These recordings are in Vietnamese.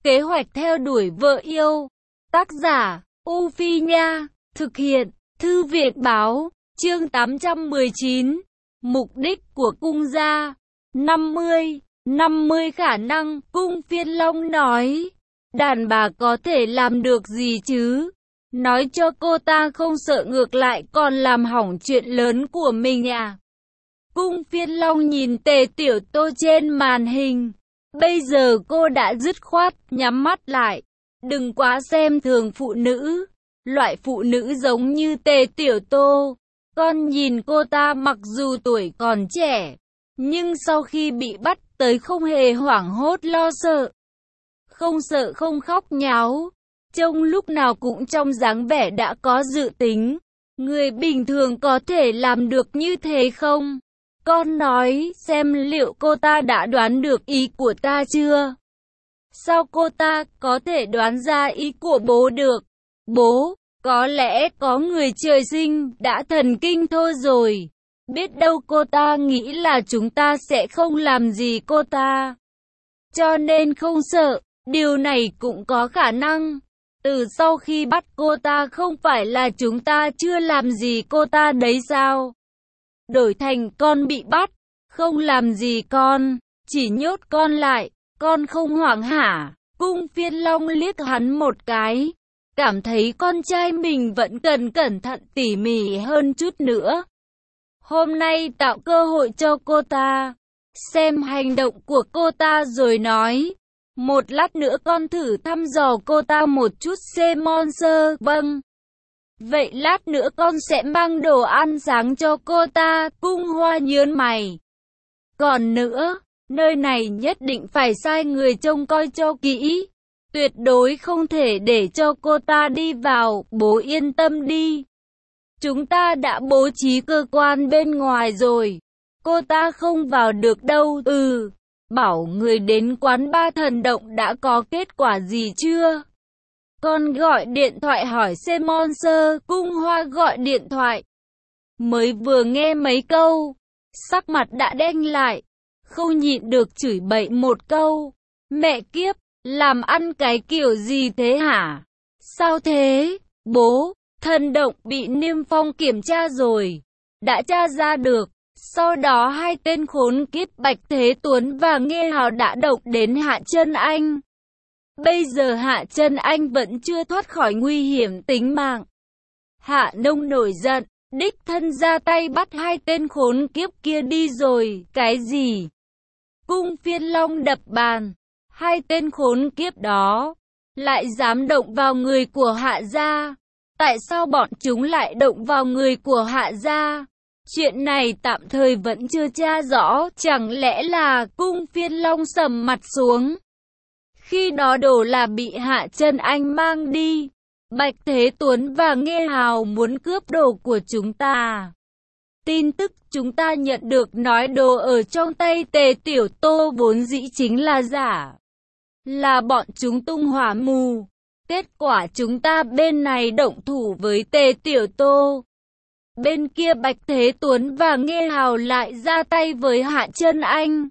Kế hoạch theo đuổi vợ yêu. Tác giả, U Phi Nha. Thực hiện, Thư viện Báo. Chương 819. Mục đích của cung gia. 50 khả năng, Cung Phiên Long nói. Đàn bà có thể làm được gì chứ? Nói cho cô ta không sợ ngược lại còn làm hỏng chuyện lớn của mình à? Cung Phiên Long nhìn Tề Tiểu Tô trên màn hình. Bây giờ cô đã dứt khoát, nhắm mắt lại. Đừng quá xem thường phụ nữ. Loại phụ nữ giống như Tề Tiểu Tô. Con nhìn cô ta mặc dù tuổi còn trẻ, nhưng sau khi bị bắt tới không hề hoảng hốt lo sợ. Không sợ không khóc nháo. Trông lúc nào cũng trong dáng vẻ đã có dự tính. Người bình thường có thể làm được như thế không? Con nói xem liệu cô ta đã đoán được ý của ta chưa? Sao cô ta có thể đoán ra ý của bố được? Bố, có lẽ có người trời sinh đã thần kinh thôi rồi. Biết đâu cô ta nghĩ là chúng ta sẽ không làm gì cô ta, cho nên không sợ. Điều này cũng có khả năng. Từ sau khi bắt cô ta không phải là chúng ta chưa làm gì cô ta đấy sao? Đổi thành con bị bắt, không làm gì con, chỉ nhốt con lại, con không hoảng hả? Cung Phiên Long liếc hắn một cái, cảm thấy con trai mình vẫn cần cẩn thận tỉ mỉ hơn chút nữa. Hôm nay tạo cơ hội cho cô ta, xem hành động của cô ta rồi nói. Một lát nữa con thử thăm dò cô ta một chút Monster. Vâng. Vậy lát nữa con sẽ mang đồ ăn sáng cho cô ta. Cung Hoa nhớn mày. Còn nữa, nơi này nhất định phải sai người trông coi cho kỹ. Tuyệt đối không thể để cho cô ta đi vào. Bố yên tâm đi. Chúng ta đã bố trí cơ quan bên ngoài rồi. Cô ta không vào được đâu. Bảo người đến quán ba Thần Động đã có kết quả gì chưa? Con gọi điện thoại hỏi Monster. Cung Hoa gọi điện thoại. Mới vừa nghe mấy câu, sắc mặt đã đen lại, không nhịn được chửi bậy một câu. Mẹ kiếp, làm ăn cái kiểu gì thế hả? Sao thế? Bố, Thần Động bị Niêm Phong kiểm tra rồi, đã tra ra được. Sau đó hai tên khốn kiếp Bạch Thế Tuấn và Nghê Hào đã động đến Hạ Chân Anh. Bây giờ Hạ Chân Anh vẫn chưa thoát khỏi nguy hiểm tính mạng. Hạ Nông nổi giận, đích thân ra tay bắt hai tên khốn kiếp kia đi rồi. Cái gì? Cung Phiên Long đập bàn. Hai tên khốn kiếp đó lại dám động vào người của Hạ gia. Tại sao bọn chúng lại động vào người của Hạ gia? Chuyện này tạm thời vẫn chưa tra rõ, chẳng lẽ là Cung Phiên Long sầm mặt xuống. Khi đó đồ là bị Hạ Chân Anh mang đi. Bạch Thế Tuấn và Nghê Hào muốn cướp đồ của chúng ta. Tin tức chúng ta nhận được nói đồ ở trong tay Tề Tiểu Tô vốn dĩ chính là giả. Là bọn chúng tung hỏa mù. Kết quả chúng ta bên này động thủ với Tề Tiểu Tô. Bên kia Bạch Thế Tuấn và Nghê Hào lại ra tay với Hạ Chân Anh.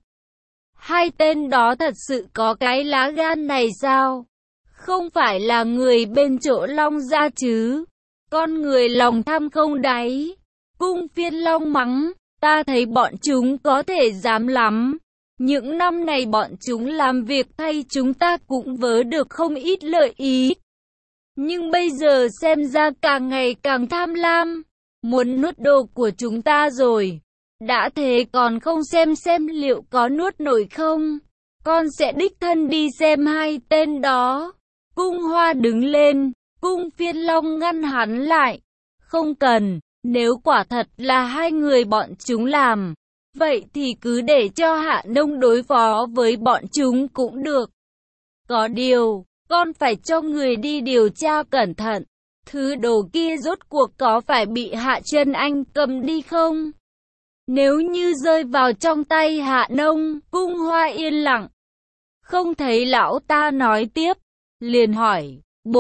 Hai tên đó thật sự có cái lá gan này sao? Không phải là người bên chỗ Long gia chứ? Con người lòng tham không đáy. Cung Phiên Long mắng, ta thấy bọn chúng có thể dám lắm. Những năm này bọn chúng làm việc thay chúng ta cũng vớ được không ít lợi ý. Nhưng bây giờ xem ra càng ngày càng tham lam. Muốn nuốt đồ của chúng ta rồi. Đã thế còn không xem liệu có nuốt nổi không? Con sẽ đích thân đi xem hai tên đó. Cung Hoa đứng lên. Cung Phiên Long ngăn hắn lại. Không cần, nếu quả thật là hai người bọn chúng làm, vậy thì cứ để cho Hạ Nông đối phó với bọn chúng cũng được. Có điều, con phải cho người đi điều tra cẩn thận. Thứ đồ kia rốt cuộc có phải bị Hạ Chân Anh cầm đi không? Nếu như rơi vào trong tay Hạ Nông, Cung Hoa yên lặng. Không thấy lão ta nói tiếp, liền hỏi,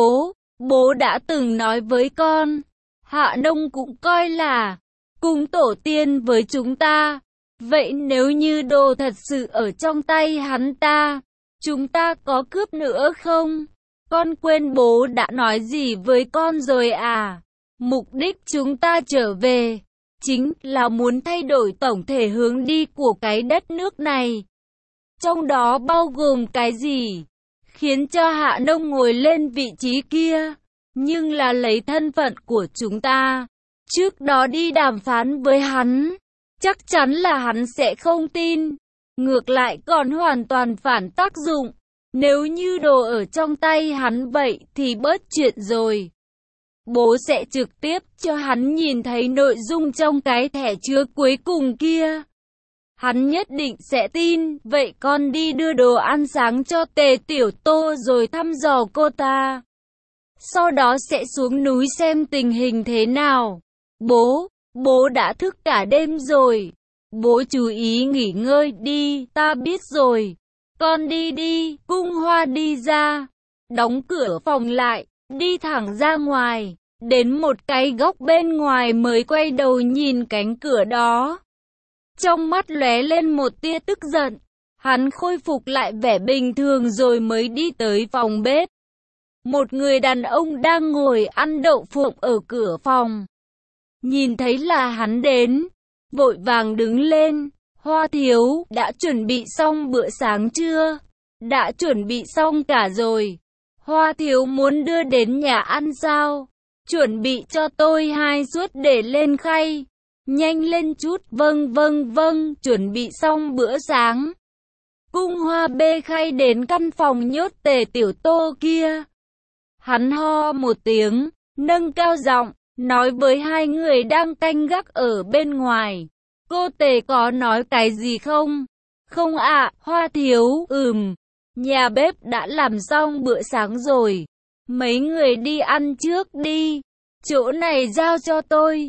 bố đã từng nói với con, Hạ Nông cũng coi là cùng tổ tiên với chúng ta. Vậy nếu như đồ thật sự ở trong tay hắn ta, chúng ta có cướp nữa không? Con quên bố đã nói gì với con rồi à? Mục đích chúng ta trở về chính là muốn thay đổi tổng thể hướng đi của cái đất nước này. Trong đó bao gồm cái gì? Khiến cho Hạ Nông ngồi lên vị trí kia, nhưng là lấy thân phận của chúng ta. Trước đó đi đàm phán với hắn, chắc chắn là hắn sẽ không tin. Ngược lại còn hoàn toàn phản tác dụng. Nếu như đồ ở trong tay hắn vậy thì bớt chuyện rồi. Bố sẽ trực tiếp cho hắn nhìn thấy nội dung trong cái thẻ chứa cuối cùng kia. Hắn nhất định sẽ tin. Vậy con đi đưa đồ ăn sáng cho Tề Tiểu Tô rồi thăm dò cô ta. Sau đó sẽ xuống núi xem tình hình thế nào. Bố đã thức cả đêm rồi. Bố chú ý nghỉ ngơi đi, ta biết rồi. Con đi đi. Cung Hoa đi ra, đóng cửa phòng lại, đi thẳng ra ngoài, đến một cái góc bên ngoài mới quay đầu nhìn cánh cửa đó. Trong mắt lóe lên một tia tức giận, hắn khôi phục lại vẻ bình thường rồi mới đi tới phòng bếp. Một người đàn ông đang ngồi ăn đậu phộng ở cửa phòng. Nhìn thấy là hắn đến, vội vàng đứng lên. Hoa thiếu, đã chuẩn bị xong bữa sáng chưa? Đã chuẩn bị xong cả rồi. Hoa thiếu muốn đưa đến nhà ăn sao? Chuẩn bị cho tôi 2 suất để lên khay. Nhanh lên chút. Vâng, chuẩn bị xong bữa sáng. Cung Hoa bê khay đến căn phòng nhốt Tề Tiểu Tô kia. Hắn ho một tiếng, nâng cao giọng, nói với 2 người đang canh gác ở bên ngoài. Cô Tề có nói cái gì không? Không ạ, Hoa thiếu, nhà bếp đã làm xong bữa sáng rồi. Mấy người đi ăn trước đi. Chỗ này giao cho tôi.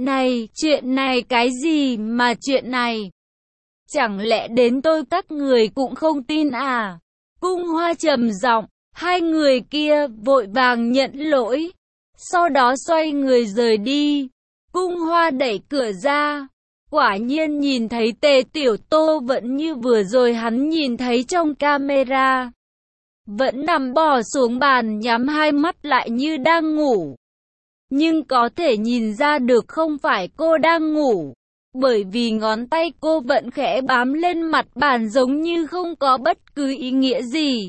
Chuyện này cái gì mà chuyện này? Chẳng lẽ đến tôi các người cũng không tin à? Cung Hoa trầm giọng, 2 người kia vội vàng nhận lỗi. Sau đó xoay người rời đi. Cung Hoa đẩy cửa ra. Quả nhiên nhìn thấy Tề Tiểu Tô vẫn như vừa rồi hắn nhìn thấy trong camera. Vẫn nằm bò xuống bàn nhắm 2 mắt lại như đang ngủ. Nhưng có thể nhìn ra được không phải cô đang ngủ. Bởi vì ngón tay cô vẫn khẽ bám lên mặt bàn giống như không có bất cứ ý nghĩa gì.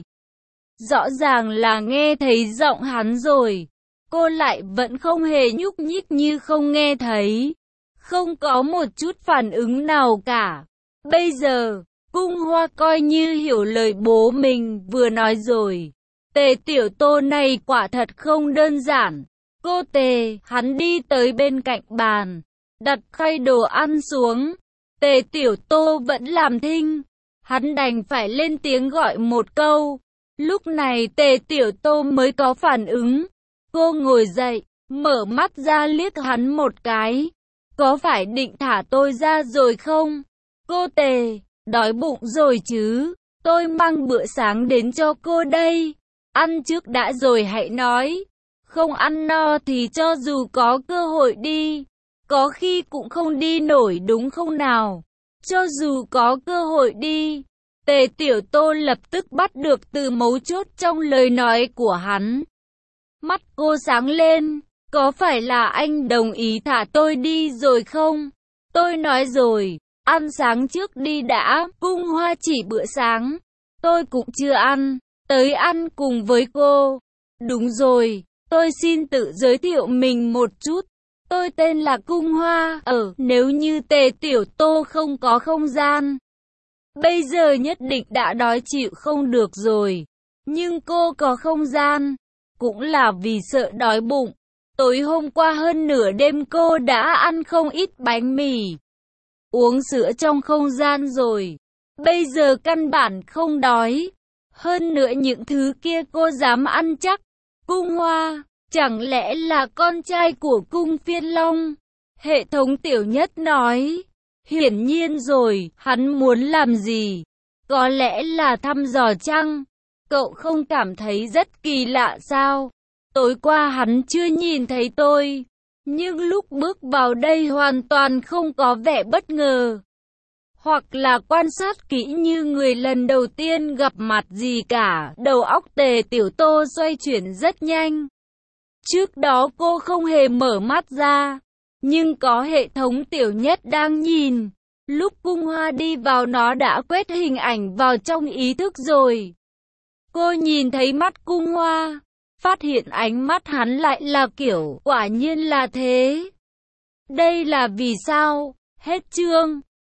Rõ ràng là nghe thấy giọng hắn rồi. Cô lại vẫn không hề nhúc nhích như không nghe thấy. Không có một chút phản ứng nào cả. Bây giờ, Cung Hoa coi như hiểu lời bố mình vừa nói rồi. Tề Tiểu Tô này quả thật không đơn giản. Cô Tề, hắn đi tới bên cạnh bàn, đặt khay đồ ăn xuống. Tề Tiểu Tô vẫn làm thinh. Hắn đành phải lên tiếng gọi một câu. Lúc này Tề Tiểu Tô mới có phản ứng. Cô ngồi dậy, mở mắt ra liếc hắn một cái. Có phải định thả tôi ra rồi không? Cô Tề, đói bụng rồi chứ? Tôi mang bữa sáng đến cho cô đây. Ăn trước đã rồi hãy nói. Không ăn no thì cho dù có cơ hội đi, có khi cũng không đi nổi đúng không nào? Cho dù có cơ hội đi. Tề Tiểu Tô lập tức bắt được từ mấu chốt trong lời nói của hắn. Mắt cô sáng lên. Có phải là anh đồng ý thả tôi đi rồi không? Tôi nói rồi, ăn sáng trước đi đã. Cung Hoa chỉ bữa sáng. Tôi cũng chưa ăn, tới ăn cùng với cô. Đúng rồi, tôi xin tự giới thiệu mình một chút. Tôi tên là Cung Hoa. Nếu như Tề Tiểu Tô không có không gian, bây giờ nhất định đã đói chịu không được rồi. Nhưng cô có không gian, cũng là vì sợ đói bụng. Tối hôm qua hơn nửa đêm cô đã ăn không ít bánh mì, uống sữa trong không gian rồi. Bây giờ căn bản không đói. Hơn nữa những thứ kia cô dám ăn chắc. Cung Hoa, chẳng lẽ là con trai của Cung Phiên Long? Hệ thống Tiểu Nhất nói. Hiển nhiên rồi, hắn muốn làm gì? Có lẽ là thăm dò chăng? Cậu không cảm thấy rất kỳ lạ sao? Tối qua hắn chưa nhìn thấy tôi, nhưng lúc bước vào đây hoàn toàn không có vẻ bất ngờ. hoặc là quan sát kỹ như người lần đầu tiên gặp mặt gì cả. Đầu óc Tề Tiểu Tô xoay chuyển rất nhanh. Trước đó cô không hề mở mắt ra, nhưng có hệ thống Tiểu Nhất đang nhìn. Lúc Cung Hoa đi vào nó đã quét hình ảnh vào trong ý thức rồi. Cô nhìn thấy mắt Cung Hoa, phát hiện ánh mắt hắn lại là kiểu, quả nhiên là thế. Đây là vì sao? Hết chương.